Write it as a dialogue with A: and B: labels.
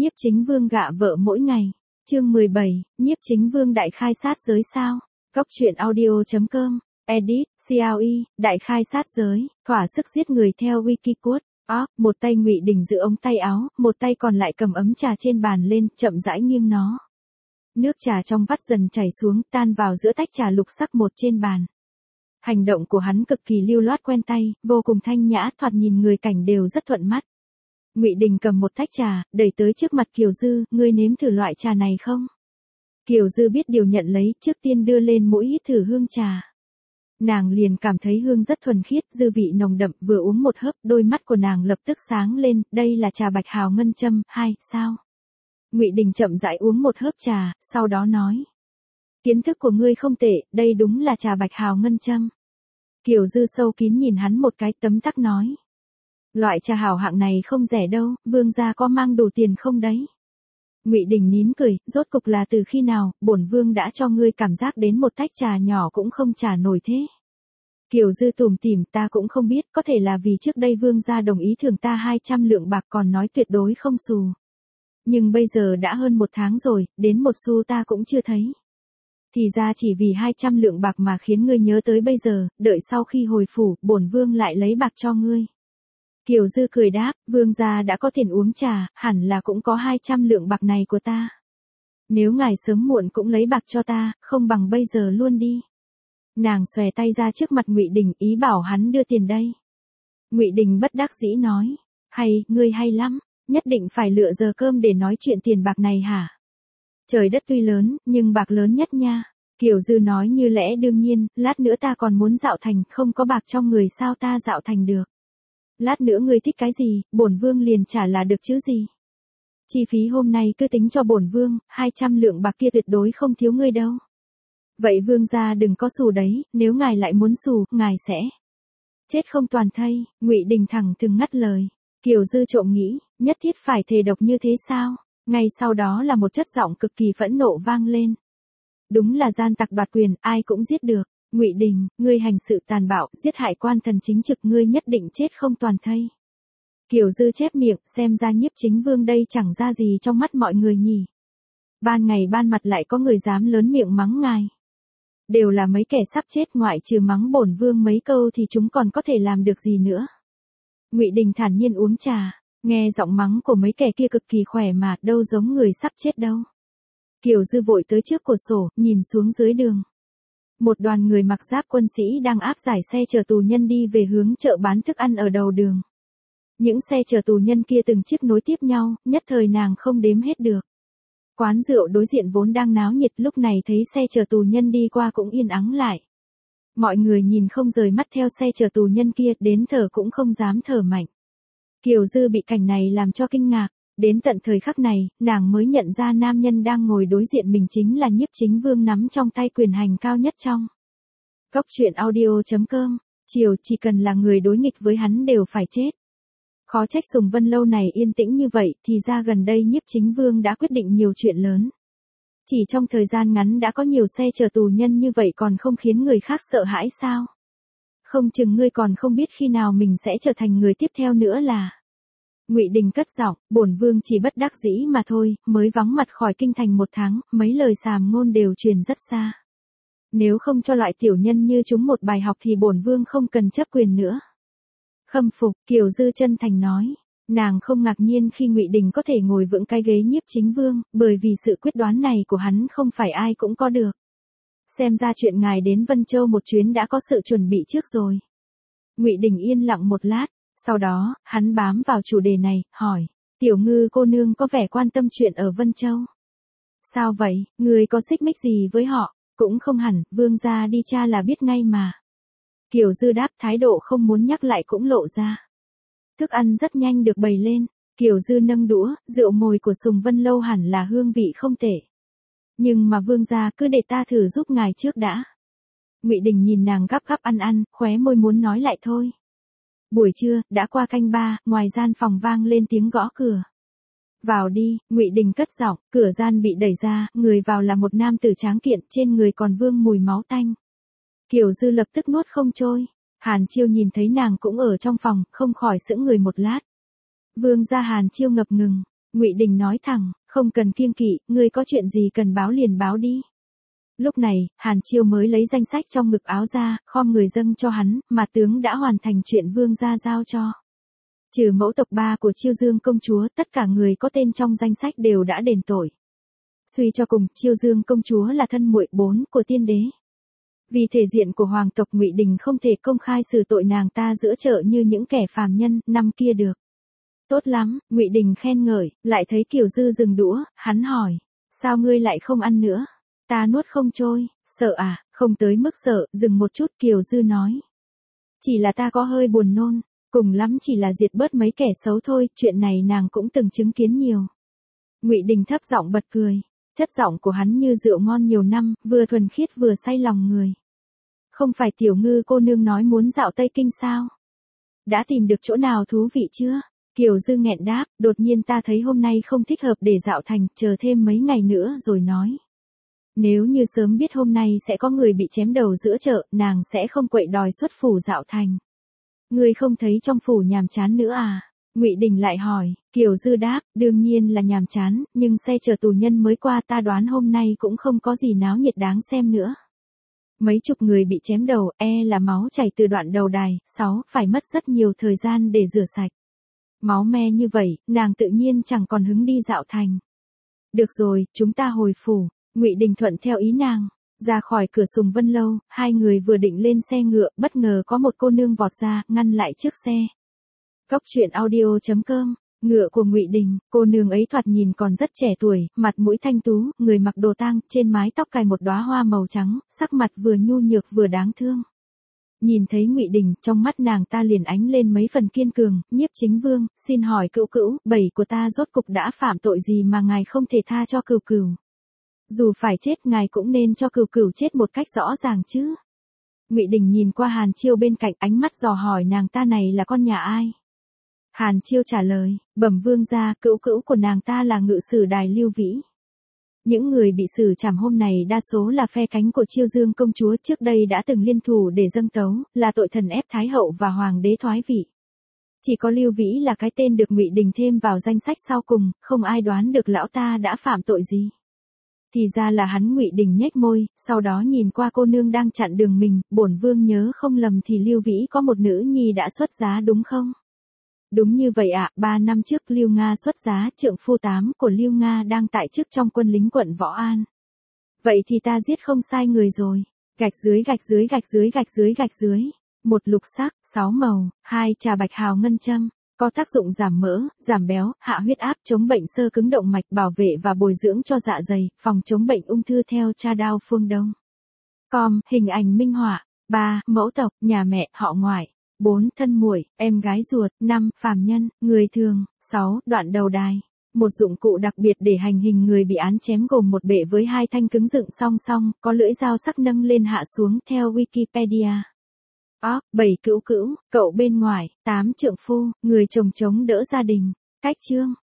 A: Nhiếp Chính Vương gạ vợ mỗi ngày. Chương 17, Nhiếp Chính Vương đại khai sát giới sao? Góc truyện audio.com, edit, CLE, đại khai sát giới, thỏa sức giết người theo Wikiquote. Một tay Ngụy Đình giữ ống tay áo, một tay còn lại cầm ấm trà trên bàn lên, chậm rãi nghiêng nó. Nước trà trong vắt dần chảy xuống, tan vào giữa tách trà lục sắc một trên bàn. Hành động của hắn cực kỳ lưu loát quen tay, vô cùng thanh nhã, thoạt nhìn người cảnh đều rất thuận mắt. Ngụy Đình cầm một tách trà, đẩy tới trước mặt Kiều Dư, ngươi nếm thử loại trà này không? Kiều Dư biết điều nhận lấy, trước tiên đưa lên mũi hít thử hương trà. Nàng liền cảm thấy hương rất thuần khiết, dư vị nồng đậm, vừa uống một hớp, đôi mắt của nàng lập tức sáng lên, đây là trà Bạch Hào Ngân Châm, sao? Ngụy Đình chậm rãi uống một hớp trà, sau đó nói. Kiến thức của ngươi không tệ, đây đúng là trà Bạch Hào Ngân Châm. Kiều Dư sâu kín nhìn hắn một cái, tấm tắc nói. Loại trà hảo hạng này không rẻ đâu, vương gia có mang đủ tiền không đấy? Ngụy Đình nín cười, rốt cục là từ khi nào, bổn vương đã cho ngươi cảm giác đến một tách trà nhỏ cũng không trả nổi thế. Kiều Dư tủm tỉm, ta cũng không biết, có thể là vì trước đây vương gia đồng ý thưởng ta 200 lượng bạc còn nói tuyệt đối không xù. Nhưng bây giờ đã hơn một tháng rồi, đến một xu ta cũng chưa thấy. Thì ra chỉ vì 200 lượng bạc mà khiến ngươi nhớ tới bây giờ, đợi sau khi hồi phủ, bổn vương lại lấy bạc cho ngươi. Kiều Dư cười đáp, vương gia đã có tiền uống trà, hẳn là cũng có 200 lượng bạc này của ta. Nếu ngài sớm muộn cũng lấy bạc cho ta, không bằng bây giờ luôn đi. Nàng xòe tay ra trước mặt Ngụy Đình, ý bảo hắn đưa tiền đây. Ngụy Đình bất đắc dĩ nói, ngươi hay lắm, nhất định phải lựa giờ cơm để nói chuyện tiền bạc này hả? Trời đất tuy lớn, nhưng bạc lớn nhất nha. Kiều Dư nói như lẽ đương nhiên, lát nữa ta còn muốn dạo thành, không có bạc trong người sao ta dạo thành được. Lát nữa ngươi thích cái gì, bổn vương liền trả là được chứ gì. Chi phí hôm nay cứ tính cho bổn vương, 200 lượng bạc kia tuyệt đối không thiếu ngươi đâu. Vậy vương gia đừng có xù đấy, nếu ngài lại muốn xù, ngài sẽ chết không toàn thây. Ngụy Đình thẳng thừng ngắt lời. Kiều Dư trộm nghĩ, nhất thiết phải thề độc như thế sao? Ngay sau đó là một chất giọng cực kỳ phẫn nộ vang lên. Đúng là gian tặc đoạt quyền, ai cũng giết được. Ngụy Đình, ngươi hành sự tàn bạo, giết hại quan thần chính trực, ngươi nhất định chết không toàn thây. Kiều Dư chép miệng, xem ra Nhiếp Chính Vương đây chẳng ra gì trong mắt mọi người nhỉ. Ban ngày ban mặt lại có người dám lớn miệng mắng ngài. Đều là mấy kẻ sắp chết, ngoại trừ mắng bổn vương mấy câu thì chúng còn có thể làm được gì nữa. Ngụy Đình thản nhiên uống trà, nghe giọng mắng của mấy kẻ kia cực kỳ khỏe mà, đâu giống người sắp chết đâu. Kiều Dư vội tới trước cửa sổ, nhìn xuống dưới đường. Một đoàn người mặc giáp quân sĩ đang áp giải xe chở tù nhân đi về hướng chợ bán thức ăn ở đầu đường. Những xe chở tù nhân kia từng chiếc nối tiếp nhau, nhất thời nàng không đếm hết được. Quán rượu đối diện vốn đang náo nhiệt, lúc này thấy xe chở tù nhân đi qua cũng yên ắng lại. Mọi người nhìn không rời mắt theo xe chở tù nhân kia, đến thở cũng không dám thở mạnh. Kiều Dư bị cảnh này làm cho kinh ngạc. Đến tận thời khắc này, nàng mới nhận ra nam nhân đang ngồi đối diện mình chính là Nhiếp Chính Vương nắm trong tay quyền hành cao nhất trong. Góc truyện audio.com, chiều chỉ cần là người đối nghịch với hắn đều phải chết. Khó trách Sùng Vân lâu này yên tĩnh như vậy, thì ra gần đây Nhiếp Chính Vương đã quyết định nhiều chuyện lớn. Chỉ trong thời gian ngắn đã có nhiều xe chở tù nhân như vậy còn không khiến người khác sợ hãi sao? Không chừng ngươi còn không biết khi nào mình sẽ trở thành người tiếp theo nữa là. Ngụy Đình cất giọng, bổn vương chỉ bất đắc dĩ mà thôi, mới vắng mặt khỏi kinh thành một tháng, mấy lời sàm ngôn đều truyền rất xa. Nếu không cho loại tiểu nhân như chúng một bài học thì bổn vương không cần chấp quyền nữa. Khâm phục, Kiều Dư chân thành nói. Nàng không ngạc nhiên khi Ngụy Đình có thể ngồi vững cái ghế Nhiếp Chính Vương, bởi vì sự quyết đoán này của hắn không phải ai cũng có được. Xem ra chuyện ngài đến Vân Châu một chuyến đã có sự chuẩn bị trước rồi. Ngụy Đình yên lặng một lát. Sau đó, hắn bám vào chủ đề này, hỏi, Tiểu Ngư cô nương có vẻ quan tâm chuyện ở Vân Châu. Sao vậy, người có xích mích gì với họ? Cũng không hẳn, vương gia đi tra là biết ngay mà. Kiều Dư đáp, thái độ không muốn nhắc lại cũng lộ ra. Thức ăn rất nhanh được bày lên, Kiều Dư nâng đũa, rượu mồi của Sùng Vân lâu hẳn là hương vị không tệ. Nhưng mà vương gia cứ để ta thử giúp ngài trước đã. Ngụy Đình nhìn nàng gắp gắp ăn, khóe môi muốn nói lại thôi. Buổi trưa, đã qua canh 3, ngoài gian phòng vang lên tiếng gõ cửa. Vào đi, Ngụy Đình cất giọng, cửa gian bị đẩy ra, người vào là một nam tử tráng kiện, trên người còn vương mùi máu tanh. Kiều Dư lập tức nuốt không trôi. Hàn Chiêu nhìn thấy nàng cũng ở trong phòng, không khỏi sững người một lát. Vương gia Hàn Chiêu ngập ngừng. Ngụy Đình nói thẳng, không cần kiêng kỵ, ngươi có chuyện gì cần báo liền báo đi. Lúc này, Hàn Chiêu mới lấy danh sách trong ngực áo ra, khom người dâng cho hắn, mà tướng đã hoàn thành chuyện vương gia giao cho. Trừ mẫu tộc 3 của Chiêu Dương công chúa, tất cả người có tên trong danh sách đều đã đền tội. Suy cho cùng, Chiêu Dương công chúa là thân muội 4 của tiên đế. Vì thể diện của hoàng tộc, Ngụy Đình không thể công khai xử tội nàng ta giữa chợ như những kẻ phàm nhân năm kia được. Tốt lắm, Ngụy Đình khen ngợi, lại thấy Kiều Dư dừng đũa, hắn hỏi, sao ngươi lại không ăn nữa? Ta nuốt không trôi, sợ à? Không tới mức sợ, dừng một chút, Kiều Dư nói. Chỉ là ta có hơi buồn nôn, cùng lắm chỉ là diệt bớt mấy kẻ xấu thôi, chuyện này nàng cũng từng chứng kiến nhiều. Ngụy Đình thấp giọng bật cười, chất giọng của hắn như rượu ngon nhiều năm, vừa thuần khiết vừa say lòng người. Không phải Tiểu Ngư cô nương nói muốn dạo Tây Kinh sao? Đã tìm được chỗ nào thú vị chưa? Kiều Dư nghẹn đáp, đột nhiên ta thấy hôm nay không thích hợp để dạo thành, chờ thêm mấy ngày nữa rồi nói. Nếu như sớm biết hôm nay sẽ có người bị chém đầu giữa chợ, nàng sẽ không quậy đòi xuất phủ dạo thành. Ngươi không thấy trong phủ nhàm chán nữa à? Ngụy Đình lại hỏi. Kiều Dư đáp, đương nhiên là nhàm chán, nhưng xe chở tù nhân mới qua, ta đoán hôm nay cũng không có gì náo nhiệt đáng xem nữa. Mấy chục người bị chém đầu, là máu chảy từ đoạn đầu đài, 6, phải mất rất nhiều thời gian để rửa sạch. Máu me như vậy, nàng tự nhiên chẳng còn hứng đi dạo thành. Được rồi, chúng ta hồi phủ. Ngụy Đình thuận theo ý nàng. Ra khỏi cửa Sùng Vân Lâu, hai người vừa định lên xe ngựa, bất ngờ có một cô nương vọt ra, ngăn lại trước xe. Cốc truyện audio.com, ngựa của Ngụy Đình, cô nương ấy thoạt nhìn còn rất trẻ tuổi, mặt mũi thanh tú, người mặc đồ tang, trên mái tóc cài một đóa hoa màu trắng, sắc mặt vừa nhu nhược vừa đáng thương. Nhìn thấy Ngụy Đình, trong mắt nàng ta liền ánh lên mấy phần kiên cường, Nhiếp Chính Vương, xin hỏi cữu cữu, bảy của ta rốt cục đã phạm tội gì mà ngài không thể tha cho cừu cừu? Dù phải chết ngài cũng nên cho cừu cừu chết một cách rõ ràng chứ. Ngụy Đình nhìn qua Hàn Chiêu bên cạnh, ánh mắt dò hỏi nàng ta này là con nhà ai. Hàn Chiêu trả lời, bẩm vương gia, cữu cữu của nàng ta là ngự sử đài Lưu Vĩ. Những người bị xử trảm hôm này đa số là phe cánh của Chiêu Dương công chúa, trước đây đã từng liên thủ để dâng tấu, là tội thần ép thái hậu và hoàng đế thoái vị. Chỉ có Lưu Vĩ là cái tên được Ngụy Đình thêm vào danh sách sau cùng, không ai đoán được lão ta đã phạm tội gì. Thì ra là hắn. Ngụy Đình nhếch môi, sau đó nhìn qua cô nương đang chặn đường mình, bổn vương nhớ không lầm thì Lưu Vĩ có một nữ nhi đã xuất giá đúng không? Đúng như vậy ạ, 3 năm trước Lưu Nga xuất giá, trượng phu 8 của Lưu Nga đang tại chức trong quân lính quận Võ An. Vậy thì ta giết không sai người rồi. Gạch dưới gạch dưới gạch dưới gạch dưới gạch dưới. 1 lục sắc, 6 màu, 2 trà bạch hào ngân châm. Có tác dụng giảm mỡ, giảm béo, hạ huyết áp, chống bệnh xơ cứng động mạch, bảo vệ và bồi dưỡng cho dạ dày, phòng chống bệnh ung thư theo Cha Đao Phương Đông. Hình ảnh minh họa. 3. Mẫu tộc, nhà mẹ, họ ngoại. 4. Thân muội, em gái ruột. 5. Phàm nhân, người thường. 6. Đoạn đầu đài. Một dụng cụ đặc biệt để hành hình người bị án chém gồm một bệ với 2 thanh cứng dựng song song, có lưỡi dao sắc nâng lên hạ xuống theo Wikipedia. 7. Cữu cữu, cậu bên ngoài. 8. Trượng phu, người chồng chống đỡ gia đình. Cách chương.